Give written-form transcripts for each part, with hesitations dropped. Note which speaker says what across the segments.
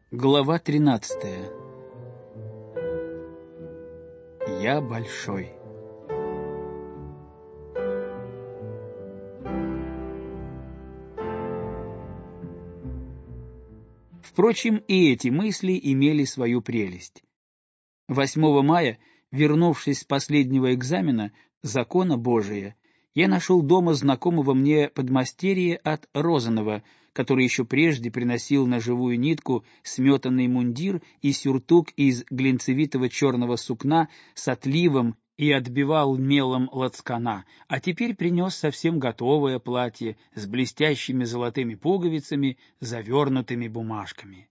Speaker 1: Глава 13. Я большой. Впрочем, и эти мысли имели свою прелесть. 8 мая, вернувшись с последнего экзамена «Закона Божия», я нашел дома знакомого мне подмастерья от Розанова, который еще прежде приносил на живую нитку сметанный мундир и сюртук из глинцевитого черного сукна с отливом и отбивал мелом лацкана, а теперь принес совсем готовое платье с блестящими золотыми пуговицами, завернутыми бумажками.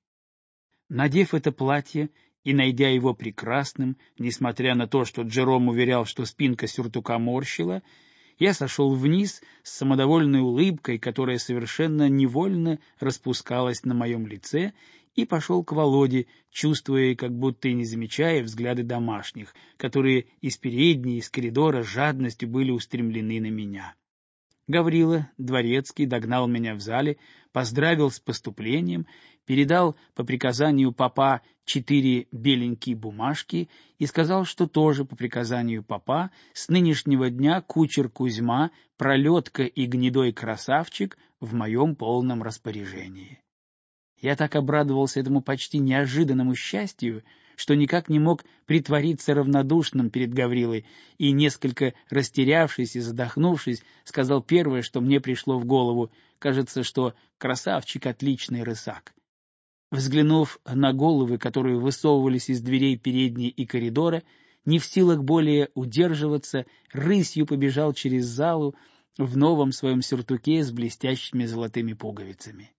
Speaker 1: Надев это платье и найдя его прекрасным, несмотря на то, что Джером уверял, что спинка сюртука морщила, я сошел вниз с самодовольной улыбкой, которая совершенно невольно распускалась на моем лице, и пошел к Володе, чувствуя, как будто и не замечая взгляды домашних, которые из передней, из коридора с жадностью были устремлены на меня. Гаврила Дворецкий догнал меня в зале, поздравил с поступлением, передал по приказанию попа 4 беленькие бумажки и сказал, что тоже по приказанию попа с нынешнего дня кучер Кузьма, пролетка и гнедой красавчик в моем полном распоряжении. Я так обрадовался этому почти неожиданному счастью, что никак не мог притвориться равнодушным перед Гаврилой, и, несколько растерявшись и задохнувшись, сказал первое, что мне пришло в голову: кажется, что красавчик — отличный рысак. Взглянув на головы, которые высовывались из дверей передней и коридора, не в силах более удерживаться, рысью побежал через залу в новом своем сюртуке с блестящими золотыми пуговицами.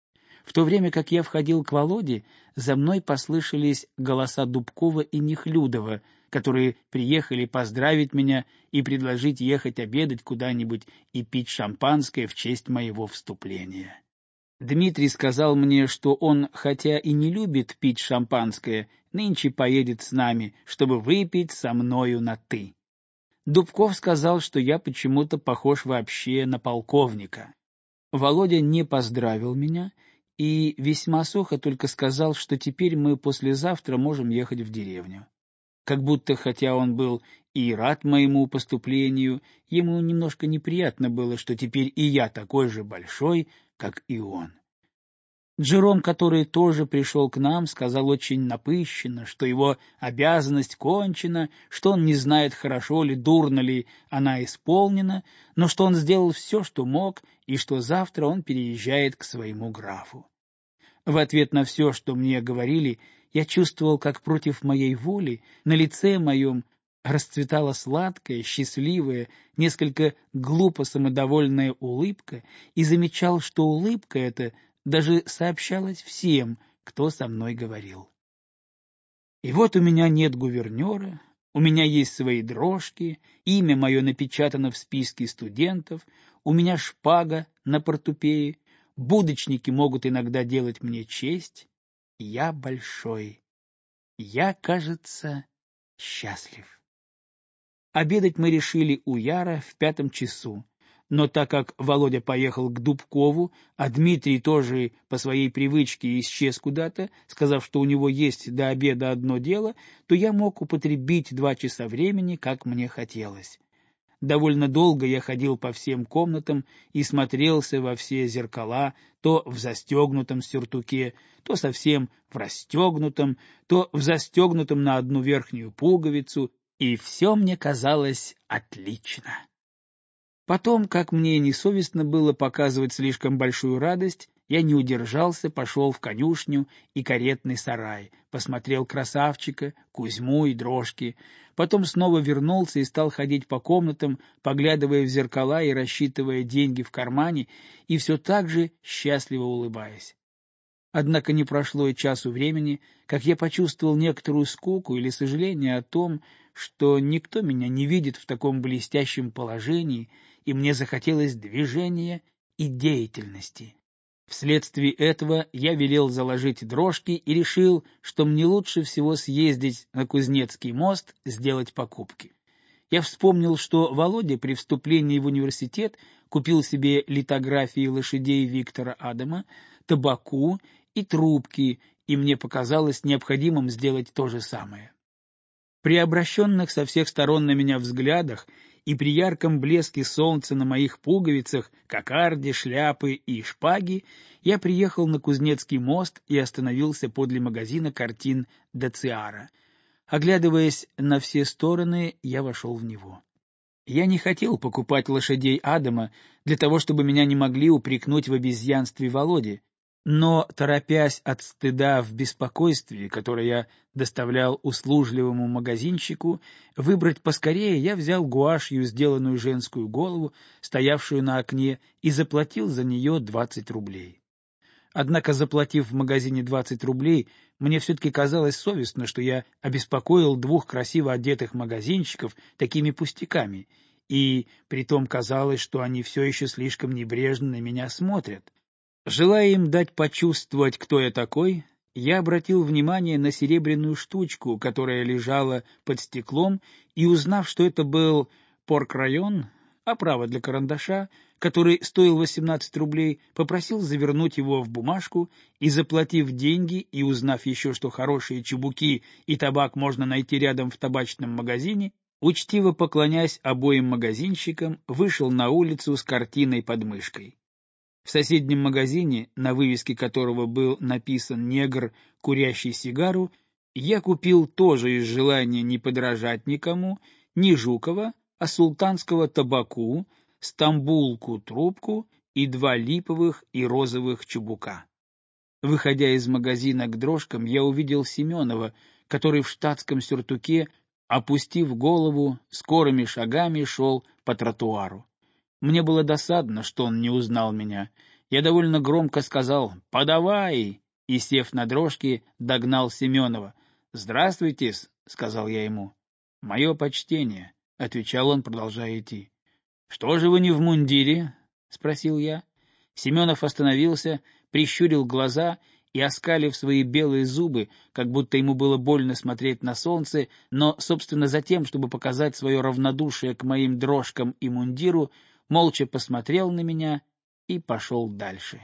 Speaker 1: В то время как я входил к Володе, за мной послышались голоса Дубкова и Нехлюдова, которые приехали поздравить меня и предложить ехать обедать куда-нибудь и пить шампанское в честь моего вступления. Дмитрий сказал мне, что он, хотя и не любит пить шампанское, нынче поедет с нами, чтобы выпить со мною на «ты». Дубков сказал, что я почему-то похож вообще на полковника. Володя не поздравил меня и весьма сухо только сказал, что теперь мы послезавтра можем ехать в деревню. Как будто, хотя он был и рад моему поступлению, ему немножко неприятно было, что теперь и я такой же большой, как и он. Джером, который тоже пришел к нам, сказал очень напыщенно, что его обязанность кончена, что он не знает, хорошо ли, дурно ли она исполнена, но что он сделал все, что мог, и что завтра он переезжает к своему графу. В ответ на все, что мне говорили, я чувствовал, как против моей воли на лице моем расцветала сладкая, счастливая, несколько глупо самодовольная улыбка, и замечал, что улыбка эта даже сообщалась всем, кто со мной говорил. И вот у меня нет гувернера, у меня есть свои дрожки, имя мое напечатано в списке студентов, у меня шпага на портупее, будочники могут иногда делать мне честь. Я большой. Я, кажется, счастлив. Обедать мы решили у Яра в 5 часу. Но так как Володя поехал к Дубкову, а Дмитрий тоже по своей привычке исчез куда-то, сказав, что у него есть до обеда одно дело, то я мог употребить 2 часа времени, как мне хотелось. Довольно долго я ходил по всем комнатам и смотрелся во все зеркала, то в застегнутом сюртуке, то совсем в расстегнутом, то в застегнутом на одну верхнюю пуговицу, и все мне казалось отлично. Потом, как мне несовестно было показывать слишком большую радость, я не удержался, пошел в конюшню и каретный сарай, посмотрел красавчика, Кузьму и дрожки, потом снова вернулся и стал ходить по комнатам, поглядывая в зеркала и рассчитывая деньги в кармане, и все так же счастливо улыбаясь. Однако не прошло и часу времени, как я почувствовал некоторую скуку или сожаление о том, что никто меня не видит в таком блестящем положении, и мне захотелось движения и деятельности. Вследствие этого я велел заложить дрожки и решил, что мне лучше всего съездить на Кузнецкий мост, сделать покупки. Я вспомнил, что Володя при вступлении в университет купил себе литографии лошадей Виктора Адама, табаку и трубки, и мне показалось необходимым сделать то же самое. При обращенных со всех сторон на меня взглядах и при ярком блеске солнца на моих пуговицах, кокарде, шляпы и шпаги я приехал на Кузнецкий мост и остановился подле магазина картин Дациара. Оглядываясь на все стороны, я вошел в него. Я не хотел покупать лошадей Адама для того, чтобы меня не могли упрекнуть в обезьянстве Володи, но, торопясь от стыда в беспокойстве, которое я доставлял услужливому магазинщику, выбрать поскорее, я взял гуашью сделанную женскую голову, стоявшую на окне, и заплатил за нее 20 рублей. Однако, заплатив в магазине 20 рублей, мне все-таки казалось совестно, что я обеспокоил двух красиво одетых магазинщиков такими пустяками, и притом казалось, что они все еще слишком небрежно на меня смотрят. Желая им дать почувствовать, кто я такой, я обратил внимание на серебряную штучку, которая лежала под стеклом, и, узнав, что это был порк-район, оправа для карандаша, который стоил 18 рублей, попросил завернуть его в бумажку и, заплатив деньги и узнав еще, что хорошие чубуки и табак можно найти рядом в табачном магазине, учтиво поклонясь обоим магазинщикам, вышел на улицу с картиной под мышкой. В соседнем магазине, на вывеске которого был написан «Негр, курящий сигару», я купил тоже из желания не подражать никому, ни Жукова, а султанского табаку, стамбулку трубку и 2 липовых и розовых чубука. Выходя из магазина к дрожкам, я увидел Семенова, который в штатском сюртуке, опустив голову, скорыми шагами шел по тротуару. Мне было досадно, что он не узнал меня. Я довольно громко сказал «Подавай!» и, сев на дрожки, догнал Семенова. «Здравствуйте-с», — сказал я ему. «Мое почтение», — отвечал он, продолжая идти. «Что же вы не в мундире?» — спросил я. Семенов остановился, прищурил глаза и, оскалив свои белые зубы, как будто ему было больно смотреть на солнце, но, собственно, за тем, чтобы показать свое равнодушие к моим дрожкам и мундиру, молча посмотрел на меня и пошел дальше.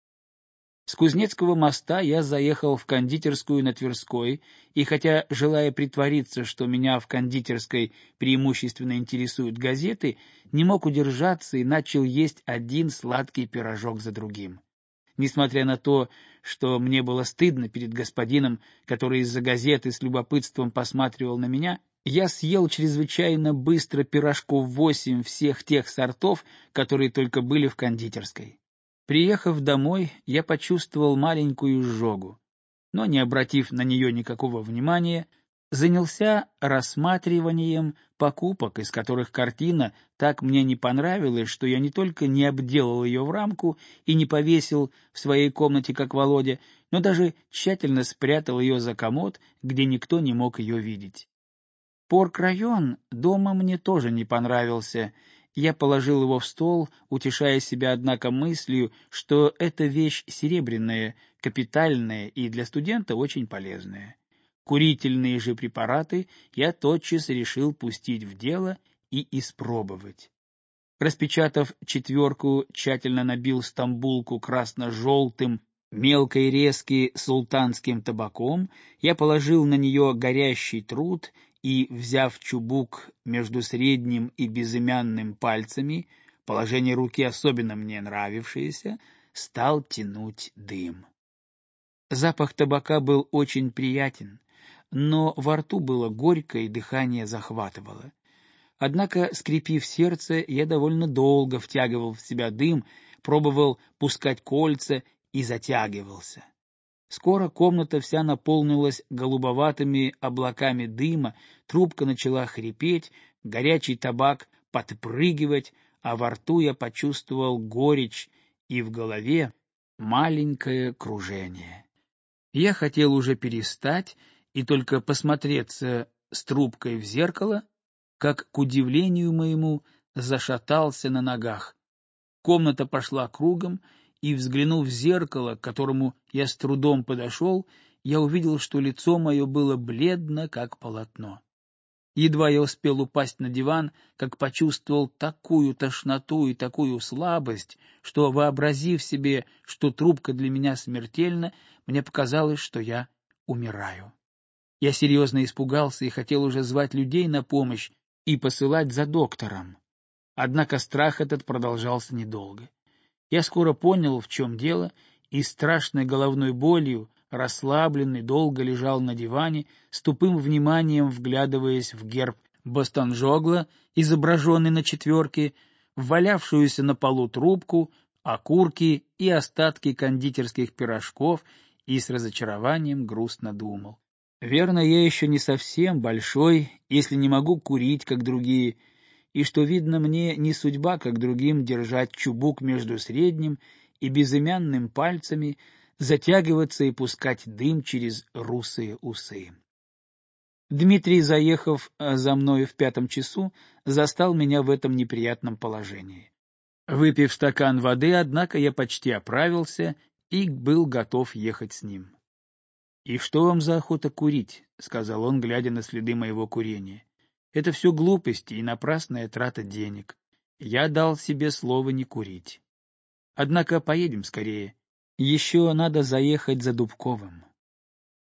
Speaker 1: С Кузнецкого моста я заехал в кондитерскую на Тверской, и хотя, желая притвориться, что меня в кондитерской преимущественно интересуют газеты, не мог удержаться и начал есть один сладкий пирожок за другим. Несмотря на то, что мне было стыдно перед господином, который из-за газеты с любопытством посматривал на меня, я съел чрезвычайно быстро пирожков 8 всех тех сортов, которые только были в кондитерской. Приехав домой, я почувствовал маленькую изжогу, но, не обратив на нее никакого внимания, занялся рассматриванием покупок, из которых картина так мне не понравилась, что я не только не обделал ее в рамку и не повесил в своей комнате, как Володя, но даже тщательно спрятал ее за комод, где никто не мог ее видеть. Порк-район дома мне тоже не понравился. Я положил его в стол, утешая себя, однако, мыслью, что эта вещь серебряная, капитальная и для студента очень полезная. Курительные же препараты я тотчас решил пустить в дело и испробовать. Распечатав 4, тщательно набил стамбулку красно-желтым, мелко и резки султанским табаком, я положил на нее горящий труд и, взяв чубук между средним и безымянным пальцами, положение руки особенно мне нравившееся, стал тянуть дым. Запах табака был очень приятен, но во рту было горько и дыхание захватывало. Однако, скрепив сердце, я довольно долго втягивал в себя дым, пробовал пускать кольца и затягивался. Скоро комната вся наполнилась голубоватыми облаками дыма, трубка начала хрипеть, горячий табак подпрыгивать, а во рту я почувствовал горечь и в голове маленькое кружение. Я хотел уже перестать и только посмотреться с трубкой в зеркало, как, к удивлению моему, зашатался на ногах. Комната пошла кругом, и, взглянув в зеркало, к которому я с трудом подошел, я увидел, что лицо мое было бледно, как полотно. Едва я успел упасть на диван, как почувствовал такую тошноту и такую слабость, что, вообразив себе, что трубка для меня смертельна, Мне показалось, что я умираю. Я серьезно испугался и хотел уже звать людей на помощь и посылать за доктором. Однако страх этот продолжался недолго. Я скоро понял, в чем дело, и страшной головной болью, расслабленный, долго лежал на диване, с тупым вниманием вглядываясь в герб Бостонжогла, изображенный на четверке, в валявшуюся на полу трубку, окурки и остатки кондитерских пирожков, и с разочарованием грустно думал. Верно, я еще не совсем большой, если не могу курить, как другие, и что, видно, мне не судьба, как другим, держать чубук между средним и безымянным пальцами, затягиваться и пускать дым через русые усы. Дмитрий, заехав за мною в 5 часу, застал меня в этом неприятном положении. Выпив стакан воды, однако, я почти оправился и был готов ехать с ним. — И что вам за охота курить? — сказал он, глядя на следы моего курения. — Это все глупости и напрасная трата денег. Я дал себе слово не курить. Однако поедем скорее. Еще надо заехать за Дубковым.